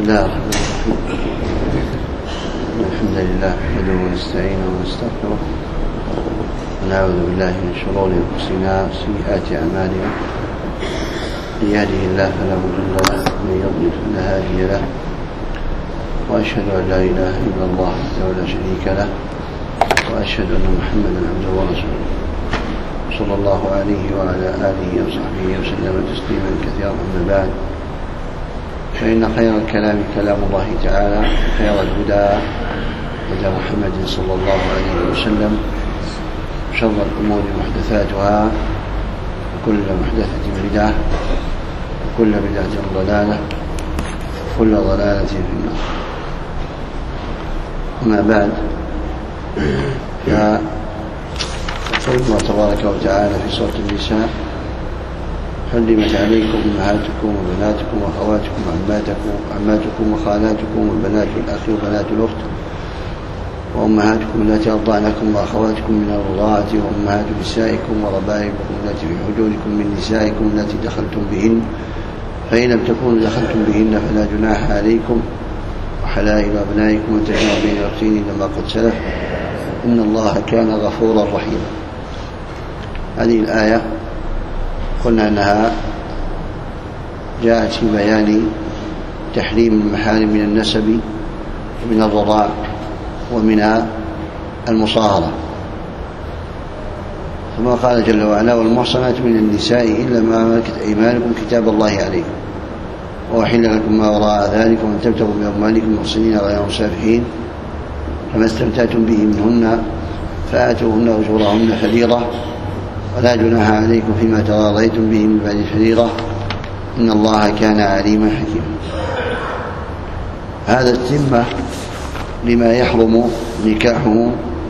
الله الرحمن الرحيم. الحمد لله نحمده ونستعينه ونستغفره ونعوذ بالله من شرور انفسنا وسيئات اعمالنا. من يهده الله فلا مضل له ومن يضلل فلا هادي له، واشهد ان لا اله الا الله وحده لا شريك له، واشهد ان محمدا عبده ورسوله صلى الله عليه وعلى اله وصحبه وسلم تسليما كثيرا. اما بعد، فإن خير الكلام كلام الله تعالى، وخير الهدى هدى محمد صلى الله عليه وسلم، شر الأمور محدثاتها، وكل محدثة بدعة، وكل بدعة ضلالة، وكل ضلالة في النار. أما بعد، فيقول الله تبارك وتعالى في سورة النساء: حرمت عليكم أمهاتكم وبناتكم وأخواتكم وعماتكم وخالاتكم وبنات الأخ وبنات الأخت وأمهاتكم التي أرضعنكم وأخواتكم من الرضاعة وأمهات نسائكم وربائبكم التي في حجوركم من نسائكم التي دخلتم بهن، فإن لم تكونوا دخلتم بهن فلا جناح عليكم، وحلائل أبنائكم أن تجمعوا بين الأختين إلا ما قد سلف، إن الله كان غفورا رحيما. هذه الآية قلنا أنها جاءت في بيان تحريم المحارم من النسب ومن الرضاع ومن المصاهرة. ثم قال جل وعلا: والمحصنات من النساء إلا ما ملكت أيمانكم كتاب الله عليكم، وأحل لكم ما وراء ذلك وأن تبتغوا بأموالكم محصنين غير مسافحين، فما استمتعتم به منهن فآتوهن أجورهن فريضة، ولا جناح عليكم فيما تراضيتم به من بعد الفريضة، إن الله كان عليما حكيما. هذا التمة لما يحرم نكاحه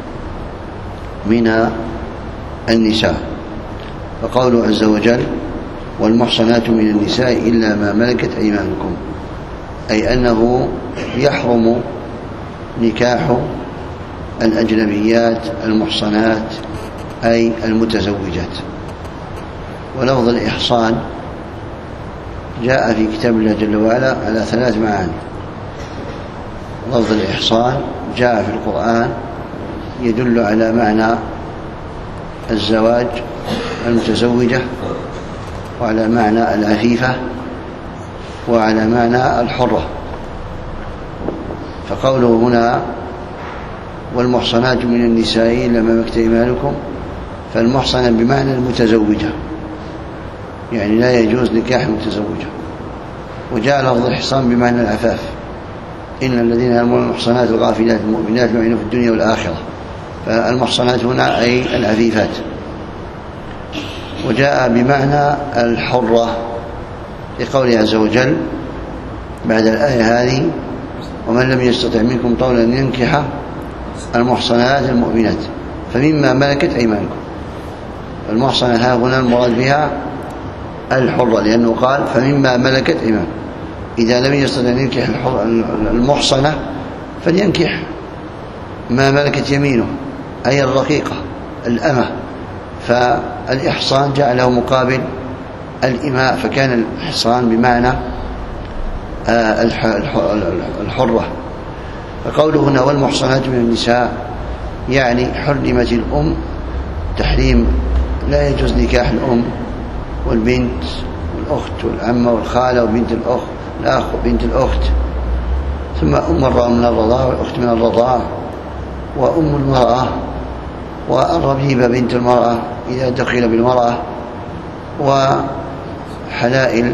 من النساء. فقوله عز وجل: والمحصنات من النساء إلا ما ملكت أيمانكم، أي أنه يحرم نكاح الأجنبيات المحصنات، أي المتزوجات. ولفظ الإحصان جاء في كتاب الله جل وعلا على 3 معاني. لفظ الإحصان جاء في القرآن يدل على معنى الزواج المتزوجة، وعلى معنى العفيفة، وعلى معنى الحرة. فقوله هنا: والمحصنات من النساء إلا ما ملكت أيمانكم، فالمحصنة بمعنى المتزوجة، يعني لا يجوز نكاح المتزوجة. وجاء لفظ الإحصان بمعنى العفاف: إن الذين يرمون المحصنات الغافلات المؤمنات لعنوا في الدنيا والآخرة. فالمحصنات هنا أي العفيفات. وجاء بمعنى الحرة في قوله عز وجل بعد الآية هذه: ومن لم يستطع منكم طولا أن ينكح المحصنات المؤمنات فمما ملكت أيمانكم. المحصنة ها هنا المراد بها الحرة، لأنه قال فمما ملكت أيمانكم. إذا لم يستطع أن ينكح المحصنة فلينكح ما ملكت يمينه، أي الرقيقة الأمة. فالإحصان جاء له مقابل الإماء، فكان الإحصان بمعنى الحرة. فقوله هنا: والمحصنات من النساء، يعني حرمت الأم تحريم، لا يجوز نكاح الأم والبنت والأخت والعمة والخالة وبنت الأخ وبنت الأخت، ثم أم المرأة من الرضاعة والأخت من الرضاعة، وأم المرأة، والربيبة بنت المرأة إذا دخل بالمرأة، وحلائل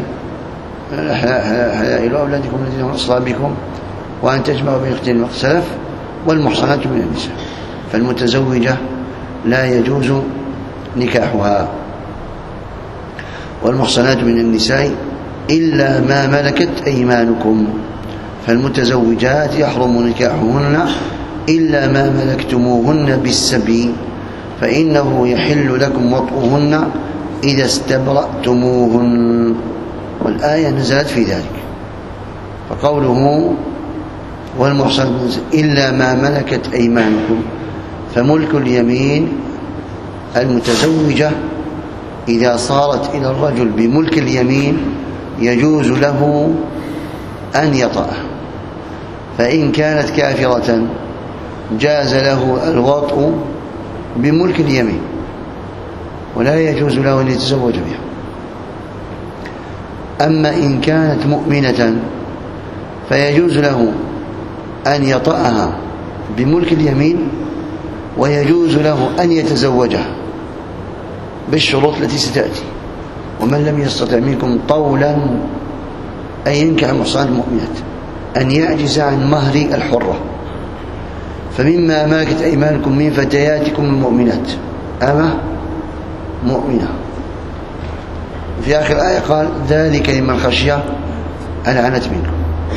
أولادكم الذين من أصلابكم، وأن تجمعوا بين أختين ما سلف. والمحصنات من النساء، فالمتزوجة لا يجوز نكاحها. والمحصنات من النساء إلا ما ملكت أيمانكم، فالمتزوجات يحرم نكاحهن إلا ما ملكتموهن بالسبي، فإنه يحل لكم وطئهن إذا استبرأتموهن. والآية نزلت في ذلك. فقوله: والمحصنات إلا ما ملكت أيمانكم، فملك اليمين المتزوجة إذا صارت إلى الرجل بملك اليمين يجوز له أن يطأه، فإن كانت كافرة جاز له الوطء بملك اليمين ولا يجوز له أن يتزوج بها. أما إن كانت مؤمنة فيجوز له أن يطأها بملك اليمين ويجوز له أن يتزوجها بالشروط التي ستأتي. ومن لم يستطع منكم طولا أن ينكح المحصنات المؤمنات أن يعجز عن مهر الحرة فمما ملكت أيمانكم من فتياتكم المؤمنات أما مؤمنة. في آخر الآية قال ذلك لمن خشي العنت منكم.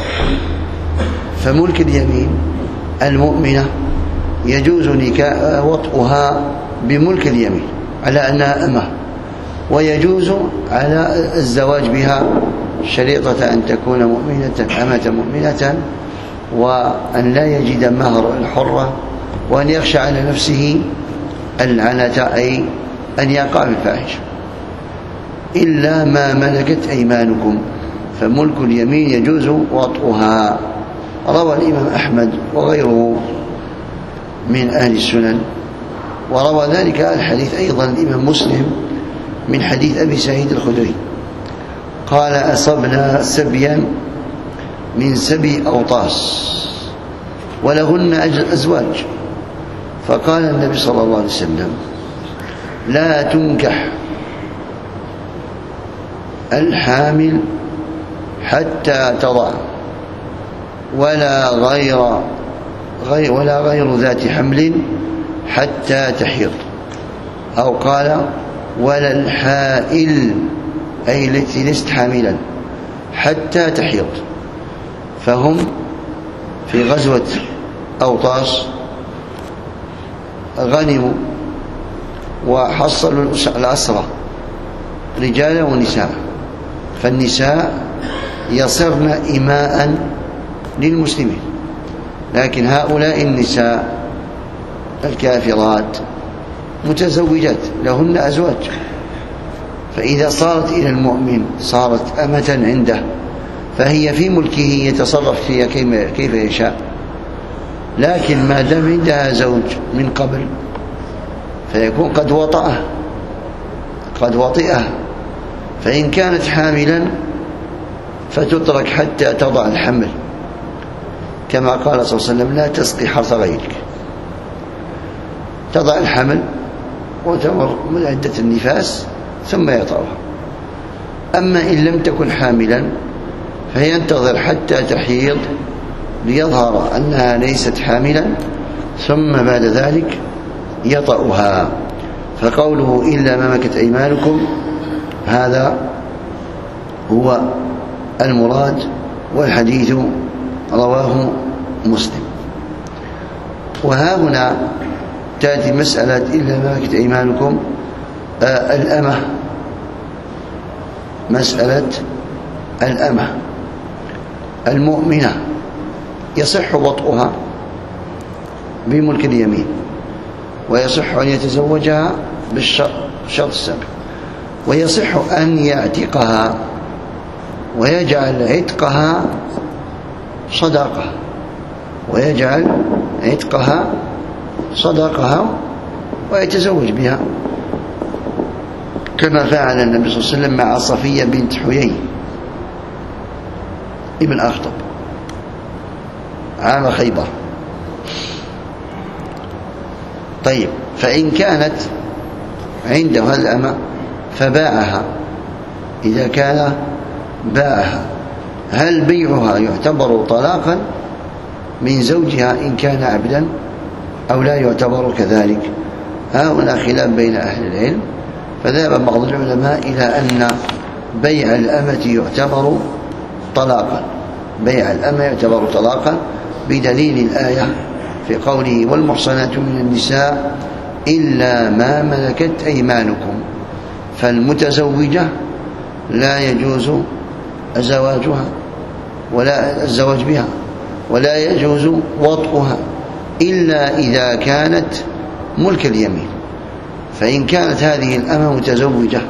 فملك اليمين المؤمنة يجوز وطئها بملك اليمين على أنها أمة، ويجوز على الزواج بها شريطة أن تكون مؤمنة أمة مؤمنة، وأن لا يجد مهر الحرة، وأن يخشى على نفسه العنة أي أن يقع بالفاحشة. إلا ما ملكت أيمانكم فملك اليمين يجوز وطئها. روى الإمام أحمد وغيره من أهل السنن، وروى ذلك الحديث أيضا الإمام مسلم من حديث أبي سعيد الخدري قال أصبنا سبيا من سبي أوطاس ولهن أزواج، فقال النبي صلى الله عليه وسلم لا تنكح الحامل حتى تضع ولا غير ذات حمل حتى تحيض، أو قال ولا الحائل أي التي لست حاملا حتى تحيض. فهم في غزوة أوطاس غنموا وحصلوا الأسرى رجالا ونساء، فالنساء يصرن إماء للمسلمين، لكن هؤلاء النساء الكافرات متزوجات لهن أزواج، فإذا صارت إلى المؤمن صارت أمة عنده، فهي في ملكه يتصرف فيها كيف يشاء. لكن ما دام عندها زوج من قبل فيكون قد وطئها، فإن كانت حاملا فتترك حتى تضع الحمل، كما قال صلى الله عليه وسلم لا تسقي حرث غيرك. تضع الحمل وتمر من عدة النفاس ثم يطأها. أما إن لم تكن حاملا فينتظر حتى تحيض ليظهر أنها ليست حاملا، ثم بعد ذلك يطأها. فقوله إلا ما ملكت أيمانكم هذا هو المراد، والحديث رواه مسلم. وها هنا تأتي مسألة إلا ما ملكت أيمانكم الأمة، مسألة الأمة المؤمنة يصح وطئها بملك اليمين، ويصح أن يتزوجها بالشرط السابق، ويصح أن يعتقها ويجعل عتقها صداقها ويتزوج بها، كما فعل النبي صلى الله عليه وسلم مع صفية بنت حيي ابن أخطب عام خيبر. طيب، فإن كانت عنده هذه الأمة فباعها، إذا كان باعها هل بيعها يعتبر طلاقا من زوجها إن كان عبدا أو لا يعتبر كذلك؟ هنا خلاف بين أهل العلم، فذهب بعض العلماء إلى أن بيع الأمة يعتبر طلاقا بدليل الآية في قوله والمحصنات من النساء إلا ما ملكت أيمانكم، فالمتزوجة لا يجوز زواجها ولا الزواج بها، ولا يجوز وطئها إلا إذا كانت ملك اليمين. فإن كانت هذه الأمة متزوجة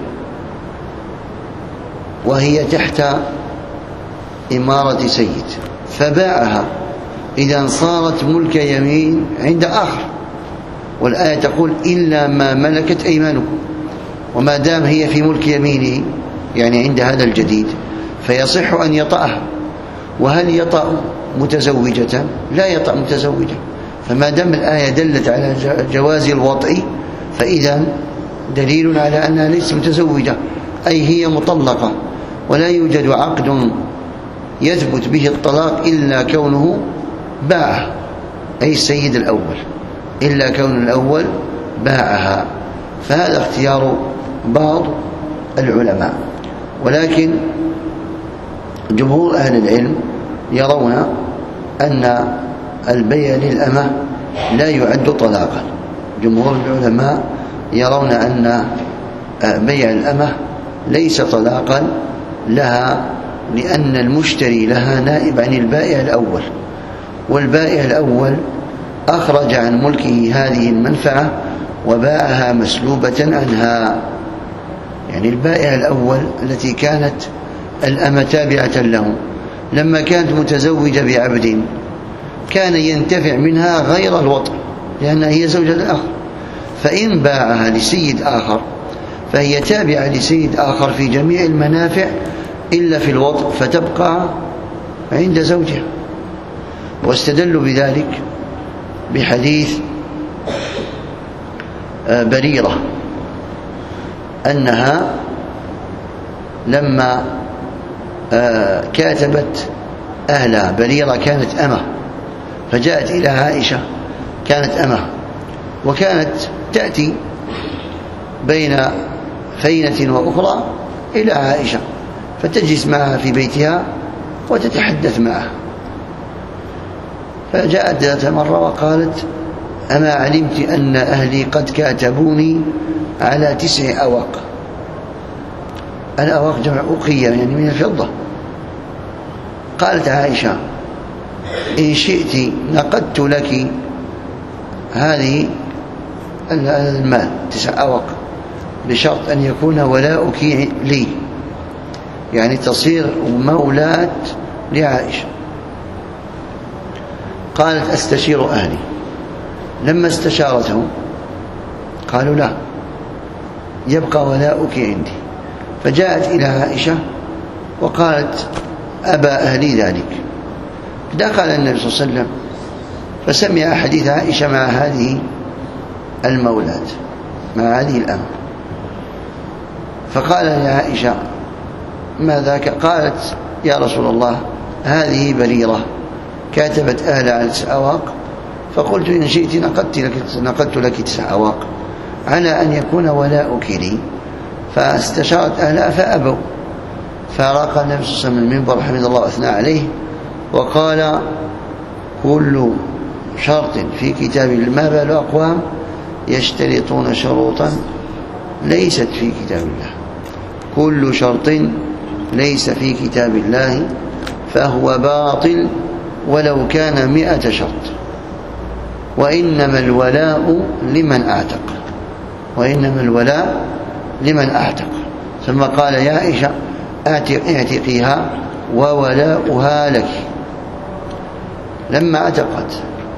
وهي تحت إمارة سيد فباعها إذا صارت ملك يمين عند آخر، والآية تقول إلا ما ملكت أيمانكم، وما دام هي في ملك يمينه يعني عند هذا الجديد فيصح أن يطأها. وهل يطأ متزوجة؟ لا يطأ متزوجة. فما دام الآية دلت على جواز الوطء فإذا دليل على أنها ليست متزوجة، أي هي مطلقة، ولا يوجد عقد يثبت به الطلاق إلا كونه باعه، أي السيد الأول، إلا كون الأول باعها. فهذا اختيار بعض العلماء، ولكن جمهور أهل العلم يرون أن البيع للأمة لا يعد طلاقا. جمهور العلماء يرون أن بيع الأمة ليس طلاقا لها، لأن المشتري لها نائب عن البائع الأول، والبائع الأول أخرج عن ملكه هذه المنفعة وباعها مسلوبة عنها. يعني البائع الأول التي كانت الأمة تابعة له لما كانت متزوجة بعبد كان ينتفع منها غير الوطء لأنها هي زوجة الآخر، فإن باعها لسيد آخر فهي تابعة لسيد آخر في جميع المنافع إلا في الوطء، فتبقى عند زوجها. واستدلوا بذلك بحديث بريرة أنها لما كاتبت أهلها، بريرة كانت أمة فجاءت إلى عائشة، كانت أمة وكانت تأتي بين فينة وأخرى إلى عائشة فتجلس معها في بيتها وتتحدث معها. فجاءت ذات مرة وقالت: أما علمت أن أهلي قد كاتبوني على 9 أواق. الأواق جمع أوقية يعني من الفضة. قالت عائشة: إن شئت نقدت لك هذه المال 9 أواق بشرط أن يكون ولاؤك لي، يعني تصير مولاة لعائشة. قالت: أستشير أهلي. لما استشارتهم قالوا: لا، يبقى ولاؤك عندي. فجاءت إلى عائشة وقالت: أبى أهلي ذلك. دخل النبي صلى الله عليه وسلم فسمع حديث عائشة مع هذه المولاة، مع هذه الأمر، فقال لعائشة: ما ذاك؟ قالت: يا رسول الله، هذه بريرة كاتبت أهلها على 9 أواق، فقلت إن شئت نقدت لك 9 أواق على أن يكون ولاؤك لي. فاستشارت أهلها فأبوا. فراق النبي صلى الله عليه وسلم المنبر حمد الله وأثنى عليه وقال: كل شرط في كتاب الله، ما بال أقوام يشترطون شروطا ليست في كتاب الله، كل شرط ليس في كتاب الله فهو باطل ولو كان 100 شرط، وإنما الولاء لمن أعتق، وإنما الولاء لمن أعتق. ثم قال: يا عائشة اعتقيها وولاؤها لك. لما اعتقت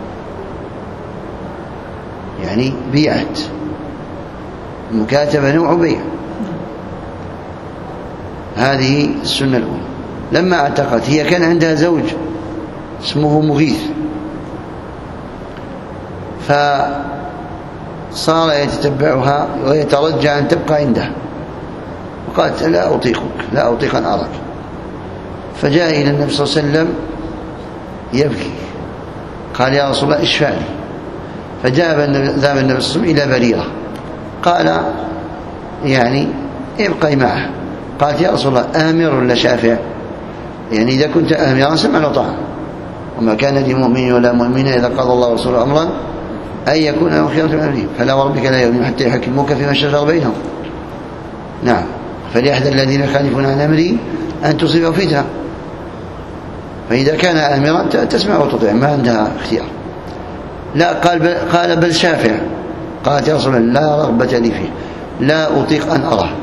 يعني بيعت، المكاتبة نوع بيع، هذه السنة الأولى. لما اعتقت هي كان عندها زوج اسمه مغيث، فصار يتتبعها ويترجى أن تبقى عنده، وقالت: لا أطيقك، لا أطيق أن أراك. فجاء إلى النبي صلى الله عليه وسلم يبكي، قال: يا رسول الله اشفع لي. فذهب النبي صلى الله عليه وسلم إلى بريرة، قال: يعني ابقي معه. قالت: يا رسول الله آمر ولا شافع؟ يعني إذا كنت آمرا سمعا وطاعا، وما كان لمؤمن ولا مؤمنة إذا قضى الله ورسوله أمرا أن يكون لهم خيرة من أمرهم، فلا وربك لا يؤمنون حتى يحكموك فيما شجر بينهم. نعم، فليحذر الذين يخالفون عن أمره أن تصيبهم فتنة. فإذا كان آمرا تسمع وتطيع، ما عندها اختيار. لا، قال بل شافع. قالت: يا رسول الله لا رغبة لي فيه، لا أطيق أن أراه.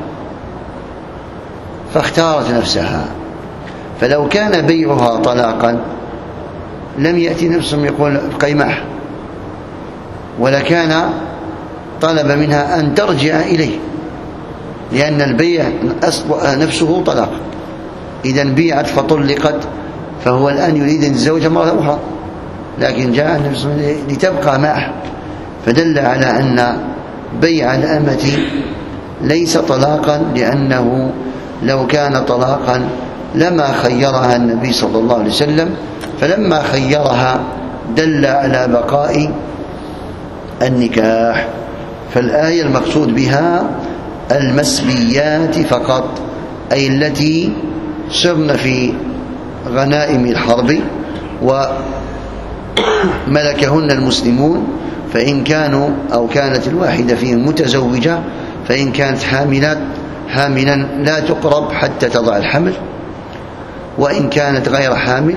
فاختارت نفسها. فلو كان بيعها طلاقا لم يأتي نفسهم يقول ابقي معه، ولا كان طلب منها أن ترجع إليه، لأن البيع نفسه طلاق. إذا بيعت فطلقت فهو الآن يريد الزوجة مرة أخرى، لكن جاء النبي صلى الله عليه وسلم لتبقى معه، فدل على أن بيع الأمة ليس طلاقا، لأنه لو كان طلاقا لما خيرها النبي صلى الله عليه وسلم، فلما خيرها دل على بقاء النكاح. فالآية المقصود بها المسبيات فقط، أي التي سرن في غنائم الحرب وملكهن المسلمون، فإن كانوا أو كانت الواحدة فيهم متزوجة، فإن كانت حاملا لا تقرب حتى تضع الحمل، وإن كانت غير حامل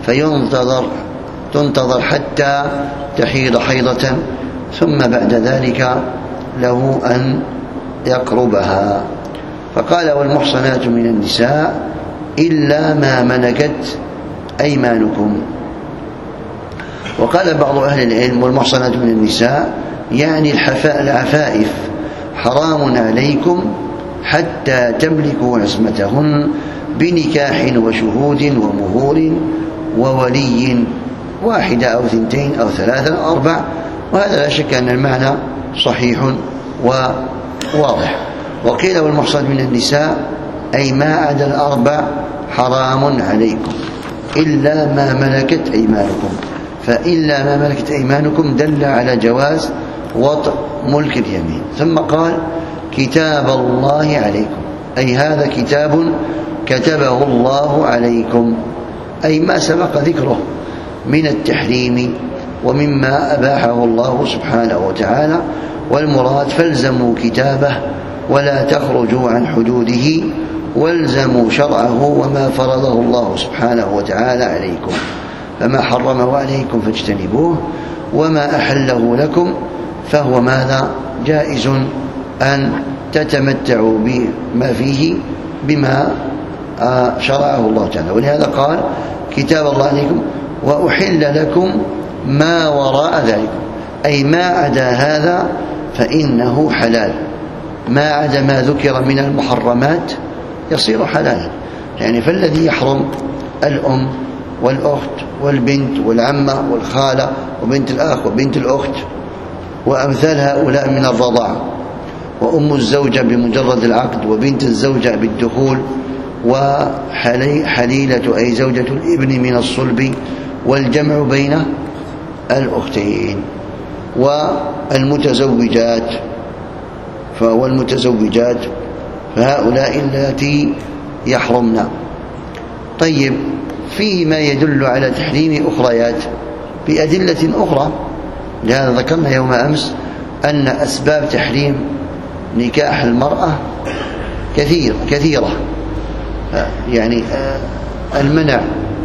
تنتظر حتى تحيض حيضة، ثم بعد ذلك له أن يقربها. فقال والمحصنات من النساء إلا ما ملكت أيمانكم. وقال بعض أهل العلم والمحصنات من النساء يعني العفائف حرام عليكم حتى تملكوا عصمتهن بنكاح وشهود ومهور وولي، واحدة أو ثنتين أو ثلاثة أو أربع. وهذا لا شك أن المعنى صحيح وواضح. وقيل والمحصنات من النساء أي ما عدا الأربع حرام عليكم إلا ما ملكت أيمانكم، فإلا ما ملكت أيمانكم دل على جواز وطء ملك اليمين. ثم قال كتاب الله عليكم، أي هذا كتاب كتبه الله عليكم، أي ما سبق ذكره من التحريم ومما أباحه الله سبحانه وتعالى. والمراد فالزموا كتابه ولا تخرجوا عن حدوده، والزموا شرعه وما فرضه الله سبحانه وتعالى عليكم، فما حرمه عليكم فاجتنبوه، وما أحله لكم فهو ماذا جائز أن تتمتعوا بما فيه بما شرعه الله تعالى. ولهذا قال كتاب الله عليكم وأحل لكم ما وراء ذلك، أي ما عدا هذا فإنه حلال، ما عدا ما ذكر من المحرمات يصير حلالا. يعني فالذي يحرم الأم والأخت والبنت والعمة والخالة وبنت الأخ وبنت الأخت وأمثال هؤلاء من الرضاع، وأم الزوجة بمجرد العقد، وبنت الزوجة بالدخول، وحليلة أي زوجة الابن من الصلب، والجمع بين الأختين، والمتزوجات فهؤلاء اللاتي يحرمن. طيب، فيه ما يدل على تحريم أخريات بأدلة أخرى. لهذا ذكرنا يوم أمس أن أسباب تحريم نكاح المرأة كثيرة، يعني المنع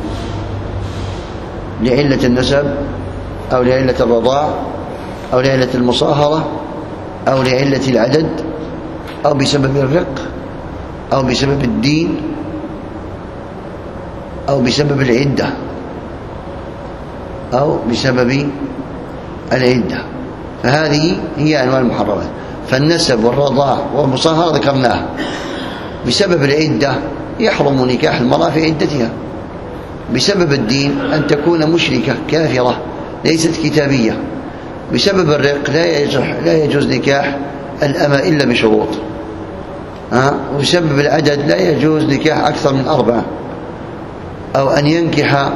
لعلة النسب أو لعلة الرضاع أو لعلة المصاهرة أو لعلة العدد أو بسبب الرق أو بسبب الدين أو بسبب العدة أو بسبب العدة، فهذه هي أنواع المحرمات. فالنسب والرضاع والمصاهرة ذكرناها. بسبب العدة يحرم نكاح المرأة في عدتها. بسبب الدين أن تكون مشركة كافرة ليست كتابية. بسبب الرق لا يجوز نكاح الأمة إلا بشروط. وبسبب العدد لا يجوز نكاح أكثر من 4، أو أن ينكح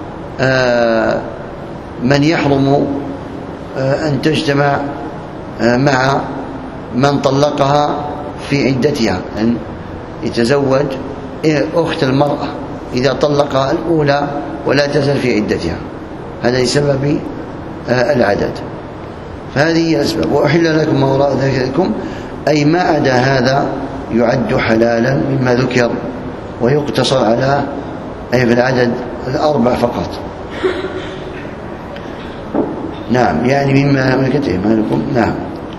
من يحرم أن تجتمع مع من طلقها في عدتها، أن يتزوج أخت المرأة إذا طلقها الأولى ولا تزل في عدتها، هذا لسبب العدد. فهذه هي الأسباب. وأحل لكم ما وراء ذلكم، أي ما عدا هذا يعد حلالا مما ذكر، ويقتصر على أي في العدد 4 فقط. نعم، يعني مما ملكت أيمانكم. نعم.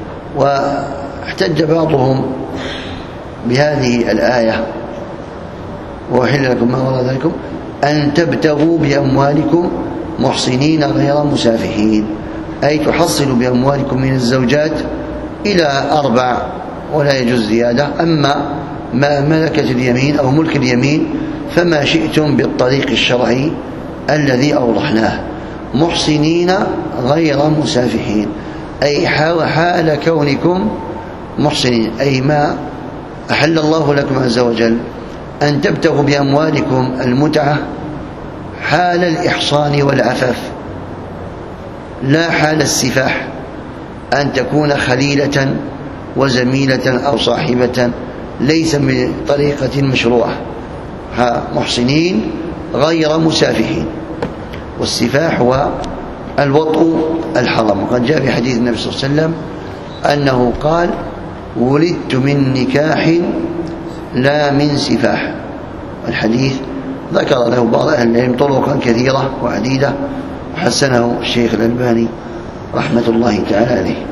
واحتج بعضهم بهذه الآية وأحل لكم ما وراء ذلكم أن تبتغوا بأموالكم محصنين غير مسافحين، أي تحصلوا بأموالكم من الزوجات إلى 4 ولا يجوز زيادة. أما ما ملكت اليمين أو ملك اليمين فما شئتم بالطريق الشرعي الذي أوضحناه. محصنين غير مسافحين، أي حال كونكم محصنين، أي ما أحل الله لكم عز وجل أن تبتغوا بأموالكم المتعة حال الإحصان والعفاف، لا حال السفاح، أن تكون خليلة وزميلة أو صاحبة، ليس من طريقة مشروعة. محصنين غير مسافحين. والسفاح هو الوطء الحرام، وقد جاء في حديث النبي صلى الله عليه وسلم أنه قال: ولدت من نكاح لا من سفاح. الحديث ذكر له بعض أهل العلم طرقا كثيرة وعديدة، وحسنه الشيخ الألباني رحمة الله تعالى عليه.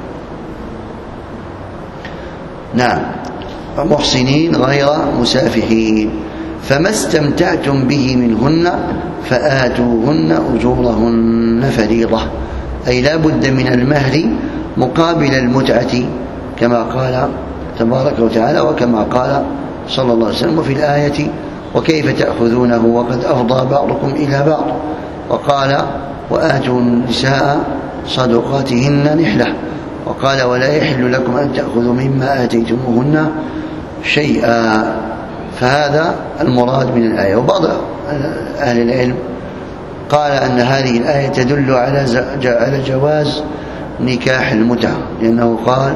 نعم، محصنين غير مسافحين. فما استمتعتم به منهن فآتوهن أجورهن فريضة، أي لا بد من المهر مقابل المتعة، كما قال تبارك وتعالى وكما قال صلى الله عليه وسلم. وفي الآية: وكيف تأخذونه وقد أفضى بعضكم إلى بعض. وقال: وآتوا النساء صدقاتهن نحلة. وقال: ولا يحل لكم أن تأخذوا مما آتيتموهن شيئا. فهذا المراد من الآية. وبعض أهل العلم قال أن هذه الآية تدل على جواز نكاح المتعة، لأنه قال: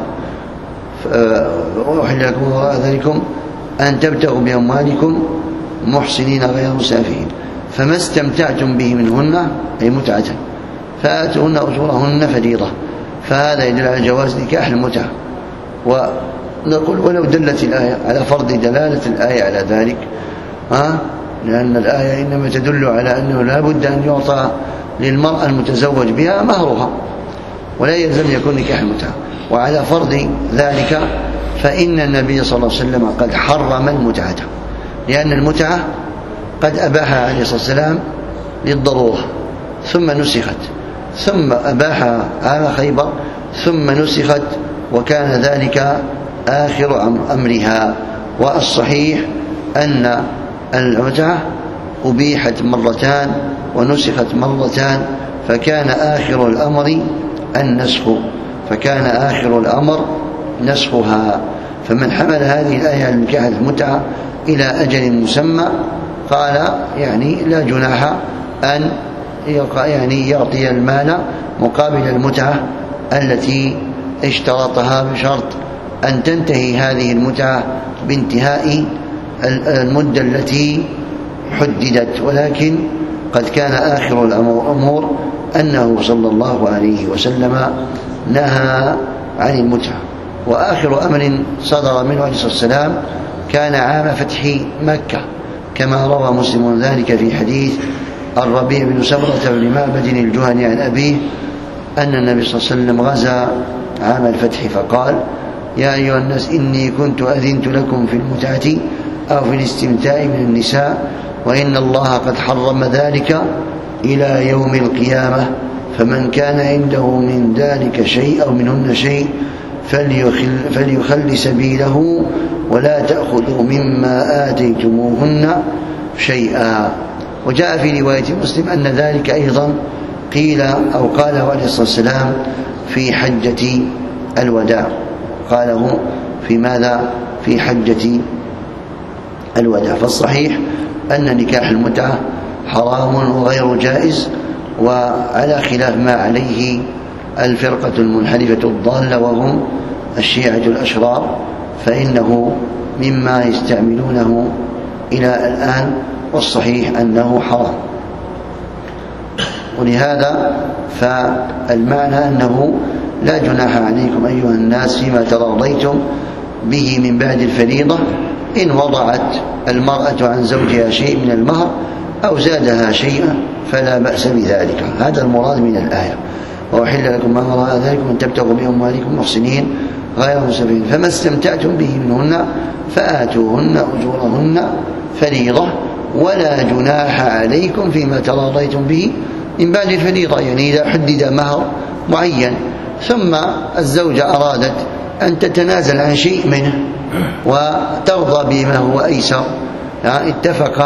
وأحل لكم وراء ذلكم أن تبتغوا بأموالكم محصنين غير مسافحين. فما استمتعتم به منهن أي متعة فآتوهن أجورهن فريضة. فهذا يدل على جواز نكاح المتعة. ونقول: ولو دلت الآية على فرض دلالة الآية على ذلك، لأن الآية إنما تدل على أنه لا بد أن يعطى للمرأة المتزوج بها مهرها، ولا يلزم يكون نكاح المتعة. وعلى فرض ذلك فإن النبي صلى الله عليه وسلم قد حرم المتعة، لأن المتعة قد أباحها عليه الصلاة والسلام للضرورة، ثم نسخت، ثم أباحها عام خيبر، ثم نسخت، وكان ذلك آخر أمرها. والصحيح أن المتعة أبيحت مرتان ونسخت مرتان، فكان آخر الأمر النسخ، فكان آخر الأمر نسخها. فمن حمل هذه الآية على نكاح المتعة إلى أجل مسمى قال يعني لا جناح أن يعطي المال مقابل المتعة التي اشترطها، بشرط أن تنتهي هذه المتعة بانتهاء المدة التي حددت. ولكن قد كان آخر الأمور أنه صلى الله عليه وسلم نهى عن المتعة. وآخر أمر صدر منه عليه الصلاة والسلام كان عام فتح مكة، كما روى مسلم ذلك في حديث الربيع بن سمرة بن معبد الجهني عن أبيه أن النبي صلى الله عليه وسلم غزا عام الفتح فقال: يا أيها الناس إني كنت أذنت لكم في المتعة أو في الاستمتاع من النساء، وإن الله قد حرم ذلك إلى يوم القيامة، فمن كان عنده من ذلك شيء أو منهن شيء فليخل سبيله ولا تأخذوا مما آتيتموهن شيئا. وجاء في رواية مسلم أن ذلك أيضا قيل أو قاله عليه الصلاة والسلام في حجة الوداع، قاله في ماذا؟ في حجة الوداع. فالصحيح أن نكاح المتعة حرام وغير جائز، وعلى خلاف ما عليه الفرقة المنحرفة الضالة وهم الشيعة الأشرار، فإنه مما يستعملونه إلى الآن، والصحيح أنه حرام. ولهذا فالمعنى أنه لا جناح عليكم أيها الناس فيما تراضيتم به من بعد الفريضة إن وضعت المرأة عن زوجها شيء من المهر أو زادها شيئا فلا بأس بذلك. هذا المراد من الآية: وأحل لكم ما وراء ذلكم أن تبتغوا بأموالكم محصنين غير مسافحين. فما استمتعتم به منهن فآتوهن أجورهن فريضة. ولا جناح عليكم فيما تراضيتم به من بعد الفريضة. يعني إذا حدد مهر معين ثم الزوجة أرادت أن تتنازل عن شيء منه وترضى بما هو أيسر، اتفق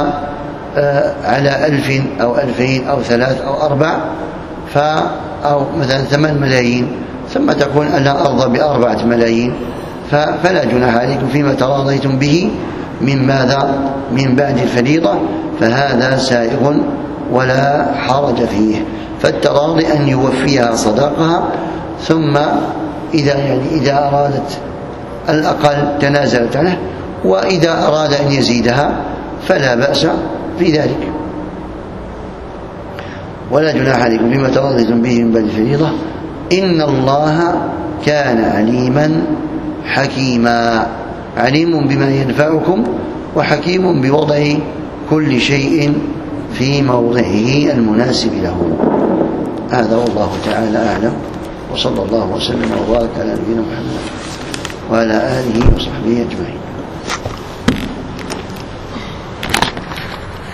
على 1000 أو 2000 أو 3 أو 4 أو مثلا 8 ملايين، ثم تقول أنا أرضى ب4 ملايين، فلا جناح عليكم فيما تراضيتم به من ماذا؟ من بعد الفريضة، فهذا سائغ ولا حرج فيه. فالتراضي أن يوفيها صداقها، ثم إذا أرادت الأقل تنازلت عنه، وإذا أراد أن يزيدها فلا بأس في ذلك. ولا جناح عليكم فيما تراضيتم به من بعد الفريضة إن الله كان عليما حكيما. عليم بما ينفعكم وحكيم بوضع كل شيء في موضعه المناسب له. هذا والله تعالى أعلم، وصلى الله وسلم وبارك على نبينا محمد وعلى آله وصحبه أجمعين.